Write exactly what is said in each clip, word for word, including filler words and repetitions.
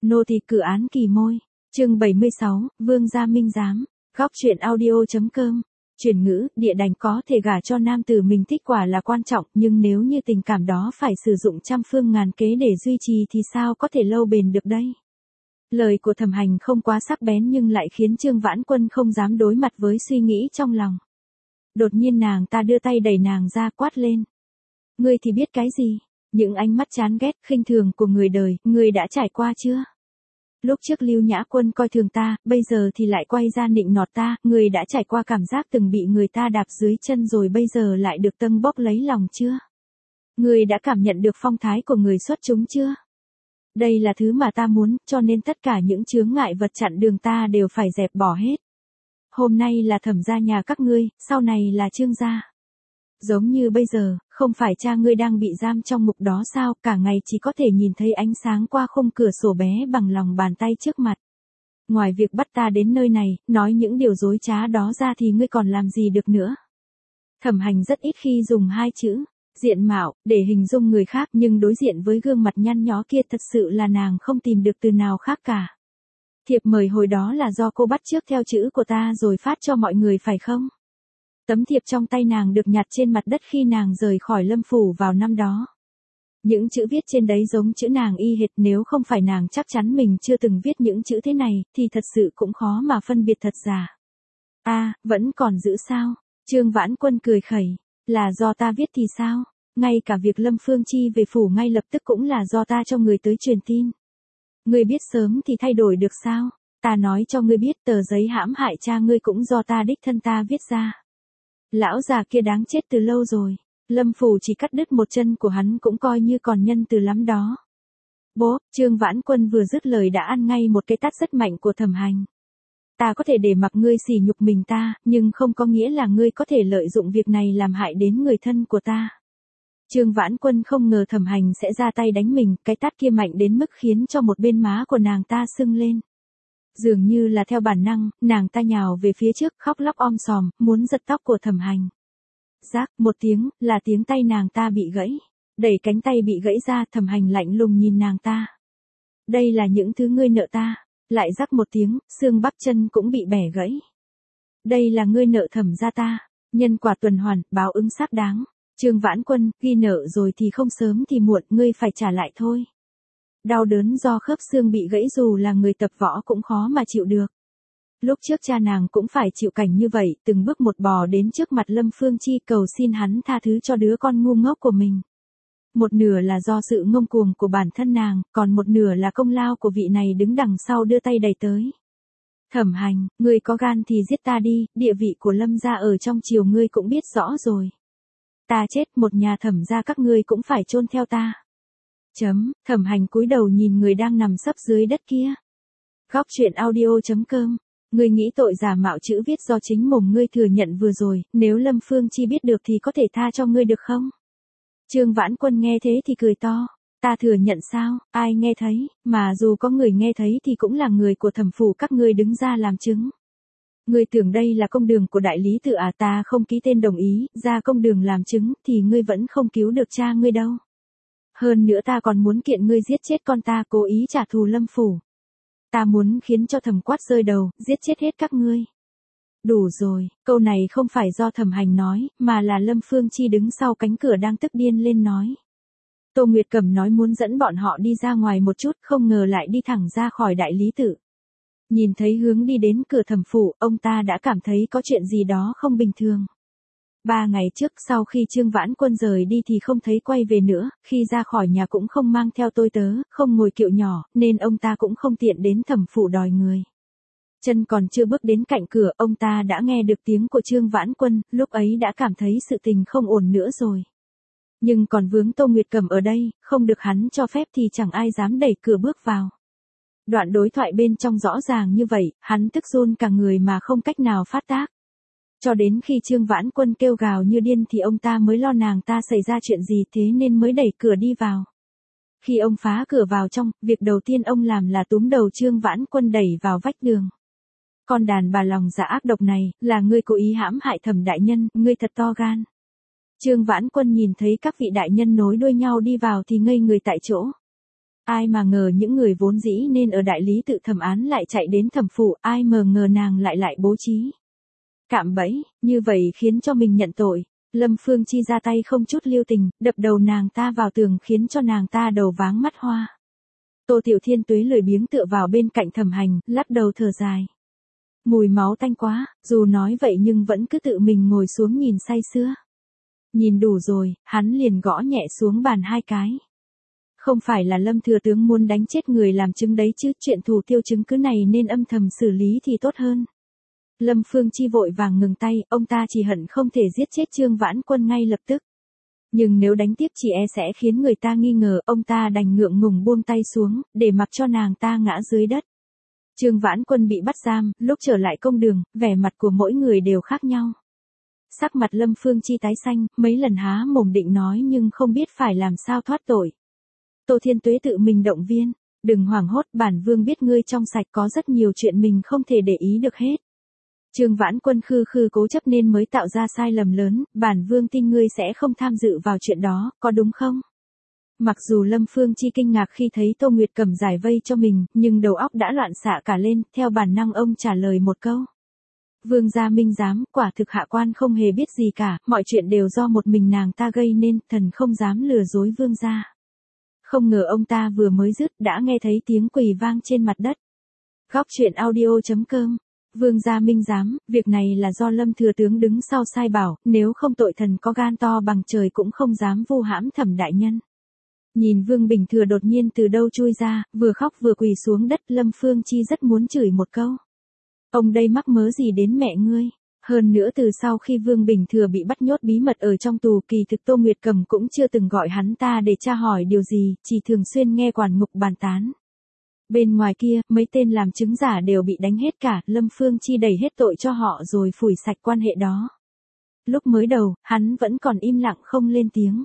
Nô tỳ cử án kỳ môi. Chương bảy mươi sáu, Vương gia minh giám. Góc truyện audio.com. Chuyển ngữ, địa đành có thể gả cho nam tử mình thích quả là quan trọng, nhưng nếu như tình cảm đó phải sử dụng trăm phương ngàn kế để duy trì thì sao có thể lâu bền được đây? Lời của Thẩm Hành không quá sắc bén nhưng lại khiến Trương Vãn Quân không dám đối mặt với suy nghĩ trong lòng. Đột nhiên nàng ta đưa tay đẩy nàng ra, quát lên. Ngươi thì biết cái gì? Những ánh mắt chán ghét, khinh thường của người đời, ngươi đã trải qua chưa? Lúc trước Lưu Nhã Quân coi thường ta, bây giờ thì lại quay ra nịnh nọt ta, ngươi đã trải qua cảm giác từng bị người ta đạp dưới chân rồi bây giờ lại được tâng bốc lấy lòng chưa? Ngươi đã cảm nhận được phong thái của người xuất chúng chưa? Đây là thứ mà ta muốn, cho nên tất cả những chướng ngại vật chặn đường ta đều phải dẹp bỏ hết. Hôm nay là Thẩm gia nhà các ngươi, sau này là Trương gia. Giống như bây giờ, không phải cha ngươi đang bị giam trong ngục đó sao, cả ngày chỉ có thể nhìn thấy ánh sáng qua khung cửa sổ bé bằng lòng bàn tay trước mặt. Ngoài việc bắt ta đến nơi này, nói những điều dối trá đó ra thì ngươi còn làm gì được nữa. Thẩm Hành rất ít khi dùng hai chữ diện mạo để hình dung người khác, nhưng đối diện với gương mặt nhăn nhó kia thật sự là nàng không tìm được từ nào khác cả. Thiệp mời hồi đó là do cô bắt chước theo chữ của ta rồi phát cho mọi người phải không? Tấm thiệp trong tay nàng được nhặt trên mặt đất khi nàng rời khỏi Lâm Phủ vào năm đó. Những chữ viết trên đấy giống chữ nàng y hệt, nếu không phải nàng chắc chắn mình chưa từng viết những chữ thế này, thì thật sự cũng khó mà phân biệt thật giả. A, à, vẫn còn giữ sao? Trương Vãn Quân cười khẩy. Là do ta viết thì sao? Ngay cả việc Lâm Phương Chi về phủ ngay lập tức cũng là do ta cho người tới truyền tin. Ngươi biết sớm thì thay đổi được sao? Ta nói cho ngươi biết, tờ giấy hãm hại cha ngươi cũng do ta đích thân ta viết ra. Lão già kia đáng chết từ lâu rồi. Lâm Phủ chỉ cắt đứt một chân của hắn cũng coi như còn nhân từ lắm đó. Bố, Trương Vãn Quân vừa dứt lời đã ăn ngay một cái tát rất mạnh của Thẩm Hành. Ta có thể để mặc ngươi sỉ nhục mình ta, nhưng không có nghĩa là ngươi có thể lợi dụng việc này làm hại đến người thân của ta. Trương Vãn Quân không ngờ Thẩm Hành sẽ ra tay đánh mình, cái tát kia mạnh đến mức khiến cho một bên má của nàng ta sưng lên. Dường như là theo bản năng, nàng ta nhào về phía trước, khóc lóc om sòm, muốn giật tóc của Thẩm Hành. Rác, một tiếng, là tiếng tay nàng ta bị gãy. Đẩy cánh tay bị gãy ra, Thẩm Hành lạnh lùng nhìn nàng ta. Đây là những thứ ngươi nợ ta. Lại rắc một tiếng, xương bắp chân cũng bị bẻ gãy. Đây là ngươi nợ Thẩm gia ta. Nhân quả tuần hoàn, báo ứng xác đáng. Trương Vãn Quân, ghi nợ rồi thì không sớm thì muộn, ngươi phải trả lại thôi. Đau đớn do khớp xương bị gãy dù là người tập võ cũng khó mà chịu được. Lúc trước cha nàng cũng phải chịu cảnh như vậy, từng bước một bò đến trước mặt Lâm Phương Chi cầu xin hắn tha thứ cho đứa con ngu ngốc của mình. Một nửa là do sự ngông cuồng của bản thân nàng, còn một nửa là công lao của vị này đứng đằng sau đưa tay đẩy tới. Thẩm Hành, ngươi có gan thì giết ta đi, địa vị của Lâm gia ở trong triều ngươi cũng biết rõ rồi. Ta chết, một nhà Thẩm gia các ngươi cũng phải chôn theo ta. Chấm, Thẩm Hành cúi đầu nhìn người đang nằm sấp dưới đất kia. Góc truyện audio.com. Ngươi nghĩ tội giả mạo chữ viết do chính mồm ngươi thừa nhận vừa rồi, nếu Lâm Phương Chi biết được thì có thể tha cho ngươi được không? Trương Vãn Quân nghe thế thì cười to. Ta thừa nhận sao, ai nghe thấy, mà dù có người nghe thấy thì cũng là người của Thẩm phủ các ngươi đứng ra làm chứng. Ngươi tưởng đây là công đường của đại lý tự à? Ta không ký tên đồng ý, ra công đường làm chứng thì ngươi vẫn không cứu được cha ngươi đâu. Hơn nữa ta còn muốn kiện ngươi giết chết con ta, cố ý trả thù Lâm phủ. Ta muốn khiến cho Thẩm Quát rơi đầu, giết chết hết các ngươi. Đủ rồi, câu này không phải do Thẩm Hành nói, mà là Lâm Phương Chi đứng sau cánh cửa đang tức điên lên nói. Tô Nguyệt Cẩm nói muốn dẫn bọn họ đi ra ngoài một chút, không ngờ lại đi thẳng ra khỏi đại lý tự. Nhìn thấy hướng đi đến cửa Thẩm phủ, ông ta đã cảm thấy có chuyện gì đó không bình thường. Ba ngày trước sau khi Trương Vãn Quân rời đi thì không thấy quay về nữa, khi ra khỏi nhà cũng không mang theo tôi tớ, không ngồi kiệu nhỏ, nên ông ta cũng không tiện đến Thẩm phủ đòi người. Chân còn chưa bước đến cạnh cửa, ông ta đã nghe được tiếng của Trương Vãn Quân, lúc ấy đã cảm thấy sự tình không ổn nữa rồi. Nhưng còn vướng Tô Nguyệt Cẩm ở đây, không được hắn cho phép thì chẳng ai dám đẩy cửa bước vào. Đoạn đối thoại bên trong rõ ràng như vậy, hắn tức run cả người mà không cách nào phát tác. Cho đến khi Trương Vãn Quân kêu gào như điên thì ông ta mới lo nàng ta xảy ra chuyện gì, thế nên mới đẩy cửa đi vào. Khi ông phá cửa vào trong, việc đầu tiên ông làm là túm đầu Trương Vãn Quân đẩy vào vách đường. Con đàn bà lòng dạ ác độc này, là ngươi cố ý hãm hại Thẩm đại nhân, ngươi thật to gan. Trương Vãn Quân nhìn thấy các vị đại nhân nối đuôi nhau đi vào thì ngây người tại chỗ. Ai mà ngờ những người vốn dĩ nên ở đại lý tự thẩm án lại chạy đến thẩm phủ, ai mà ngờ nàng lại lại bố trí cạm bẫy, như vậy khiến cho mình nhận tội. Lâm Phương Chi ra tay không chút lưu tình, đập đầu nàng ta vào tường khiến cho nàng ta đầu váng mắt hoa. Tô Tiểu Thiên Tuế lười biếng tựa vào bên cạnh Thẩm Hành, lắc đầu thở dài. Mùi máu tanh quá, dù nói vậy nhưng vẫn cứ tự mình ngồi xuống nhìn say sưa. Nhìn đủ rồi, hắn liền gõ nhẹ xuống bàn hai cái. Không phải là Lâm thừa tướng muốn đánh chết người làm chứng đấy chứ, chuyện thủ tiêu chứng cứ này nên âm thầm xử lý thì tốt hơn. Lâm Phương Chi vội vàng ngừng tay, ông ta chỉ hận không thể giết chết Trương Vãn Quân ngay lập tức. Nhưng nếu đánh tiếp chỉ e sẽ khiến người ta nghi ngờ, ông ta đành ngượng ngùng buông tay xuống, để mặc cho nàng ta ngã dưới đất. Trương Vãn Quân bị bắt giam, lúc trở lại công đường, vẻ mặt của mỗi người đều khác nhau. Sắc mặt Lâm Phương Chi tái xanh, mấy lần há mồm định nói nhưng không biết phải làm sao thoát tội. Tô Thiên Tuế tự mình động viên, đừng hoảng hốt, bản vương biết ngươi trong sạch, có rất nhiều chuyện mình không thể để ý được hết. Trương Vãn Quân khư khư cố chấp nên mới tạo ra sai lầm lớn, bản vương tin ngươi sẽ không tham dự vào chuyện đó, có đúng không? Mặc dù Lâm Phương Chi kinh ngạc khi thấy Tô Nguyệt Cẩm giải vây cho mình, nhưng đầu óc đã loạn xạ cả lên, theo bản năng ông trả lời một câu. Vương gia minh giám, quả thực hạ quan không hề biết gì cả, mọi chuyện đều do một mình nàng ta gây nên, thần không dám lừa dối vương gia. Không ngờ ông ta vừa mới dứt đã nghe thấy tiếng quỳ vang trên mặt đất. Góc truyện audio chấm com. Vương gia minh giám, việc này là do Lâm thừa tướng đứng sau sai bảo, nếu không tội thần có gan to bằng trời cũng không dám vu hãm Thẩm đại nhân. Nhìn Vương Bình Thừa đột nhiên từ đâu chui ra, vừa khóc vừa quỳ xuống đất, Lâm Phương Chi rất muốn chửi một câu. Ông đây mắc mớ gì đến mẹ ngươi? Hơn nữa từ sau khi Vương Bình Thừa bị bắt nhốt bí mật ở trong tù, kỳ thực Tô Nguyệt Cẩm cũng chưa từng gọi hắn ta để tra hỏi điều gì, chỉ thường xuyên nghe quản ngục bàn tán. Bên ngoài kia, mấy tên làm chứng giả đều bị đánh hết cả, Lâm Phương Chi đẩy hết tội cho họ rồi phủi sạch quan hệ đó. Lúc mới đầu, hắn vẫn còn im lặng không lên tiếng.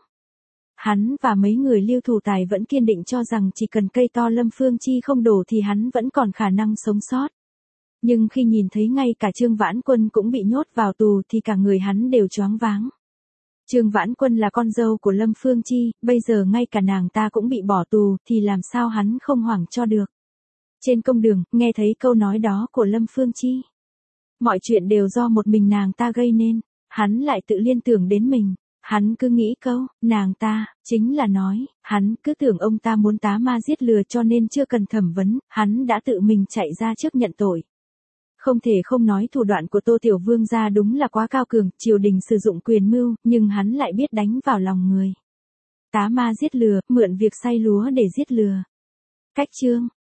Hắn và mấy người Lưu Thủ Tài vẫn kiên định cho rằng chỉ cần cây to Lâm Phương Chi không đổ thì hắn vẫn còn khả năng sống sót. Nhưng khi nhìn thấy ngay cả Trương Vãn Quân cũng bị nhốt vào tù thì cả người hắn đều choáng váng. Trương Vãn Quân là con dâu của Lâm Phương Chi, bây giờ ngay cả nàng ta cũng bị bỏ tù thì làm sao hắn không hoảng cho được. Trên công đường, nghe thấy câu nói đó của Lâm Phương Chi. Mọi chuyện đều do một mình nàng ta gây nên, hắn lại tự liên tưởng đến mình. Hắn cứ nghĩ câu, nàng ta, chính là nói, hắn cứ tưởng ông ta muốn tá ma giết lừa cho nên chưa cần thẩm vấn, hắn đã tự mình chạy ra trước nhận tội. Không thể không nói thủ đoạn của Tô Tiểu Vương gia đúng là quá cao cường, triều đình sử dụng quyền mưu, nhưng hắn lại biết đánh vào lòng người. Tá ma giết lừa, mượn việc xay lúa để giết lừa. Cách chương